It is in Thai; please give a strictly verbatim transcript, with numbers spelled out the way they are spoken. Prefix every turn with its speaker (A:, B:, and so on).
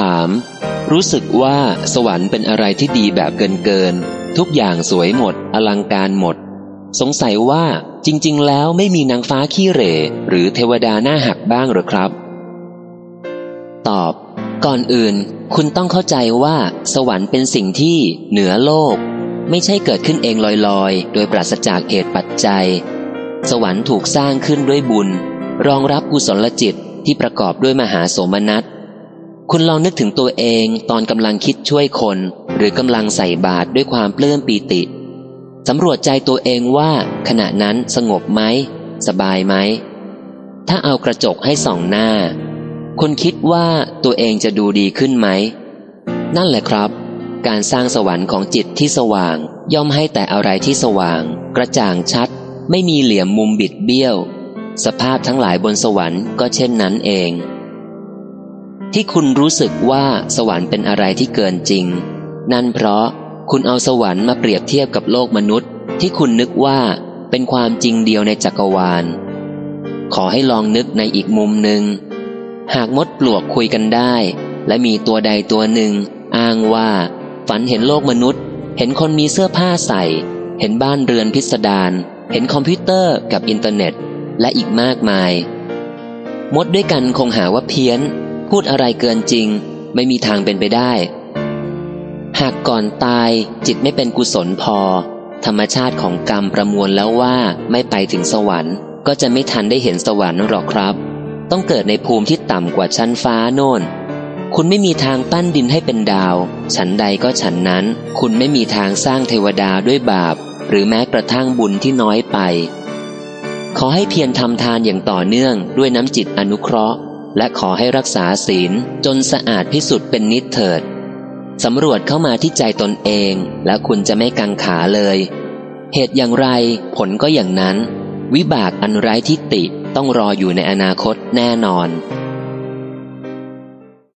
A: ามรู้สึกว่าสวรรค์เป็นอะไรที่ดีแบบเกินเกินทุกอย่างสวยหมดอลังการหมดสงสัยว่าจริงๆแล้วไม่มีนางฟ้าขี้เหร่หรือเทวดาหน้าหักบ้างหรือครับตอบก่อนอื่นคุณต้องเข้าใจว่าสวรรค์เป็นสิ่งที่เหนือโลกไม่ใช่เกิดขึ้นเองลอยๆโดยปราศจากเหตุปัจจัยสวรรค์ถูกสร้างขึ้นด้วยบุญรองรับกุศลจิตที่ประกอบด้วยมหาโสมนัสคุณลองนึกถึงตัวเองตอนกำลังคิดช่วยคนหรือกำลังใส่บาตรด้วยความปลื้มปีติสำรวจใจตัวเองว่าขณะนั้นสงบไหมสบายไหมถ้าเอากระจกให้ส่องหน้าคุณคิดว่าตัวเองจะดูดีขึ้นไหมนั่นแหละครับการสร้างสวรรค์ของจิตที่สว่างย่อมให้แต่อะไรที่สว่างกระจ่างชัดไม่มีเหลี่ยมมุมบิดเบี้ยวสภาพทั้งหลายบนสวรรค์ก็เช่นนั้นเองที่คุณรู้สึกว่าสวรรค์เป็นอะไรที่เกินจริงนั่นเพราะคุณเอาสวรรค์มาเปรียบเทียบกับโลกมนุษย์ที่คุณนึกว่าเป็นความจริงเดียวในจักรวาลขอให้ลองนึกในอีกมุมหนึ่งหากมดปลวกคุยกันได้และมีตัวใดตัวหนึ่งอ้างว่าฝันเห็นโลกมนุษย์เห็นคนมีเสื้อผ้าใส่เห็นบ้านเรือนพิสดารเห็นคอมพิวเตอร์กับอินเทอร์เน็ตและอีกมากมายมดด้วยกันคงหาว่าเพี้ยนพูดอะไรเกินจริงไม่มีทางเป็นไปได้หากก่อนตายจิตไม่เป็นกุศลพอธรรมชาติของกรรมประมวลแล้วว่าไม่ไปถึงสวรรค์ก็จะไม่ทันได้เห็นสวรรค์หรอกครับต้องเกิดในภูมิที่ต่ำกว่าชั้นฟ้าโน่นคุณไม่มีทางปั้นดินให้เป็นดาวฉันใดก็ฉันนั้นคุณไม่มีทางสร้างเทวดาด้วยบาปหรือแม้กระทั่งบุญที่น้อยไปขอให้เพียรทำทานอย่างต่อเนื่องด้วยน้ำจิตอนุเคราะห์และขอให้รักษาศีลจนสะอาดพิสุทธิ์เป็นนิจเถิดสำรวจเข้ามาที่ใจตนเองและคุณจะไม่กังขาเลยเหตุอย่างไรผลก็อย่างนั้นวิบากอันไร้ทิฏฐิต้องรออยู่ในอนาคตแน่นอน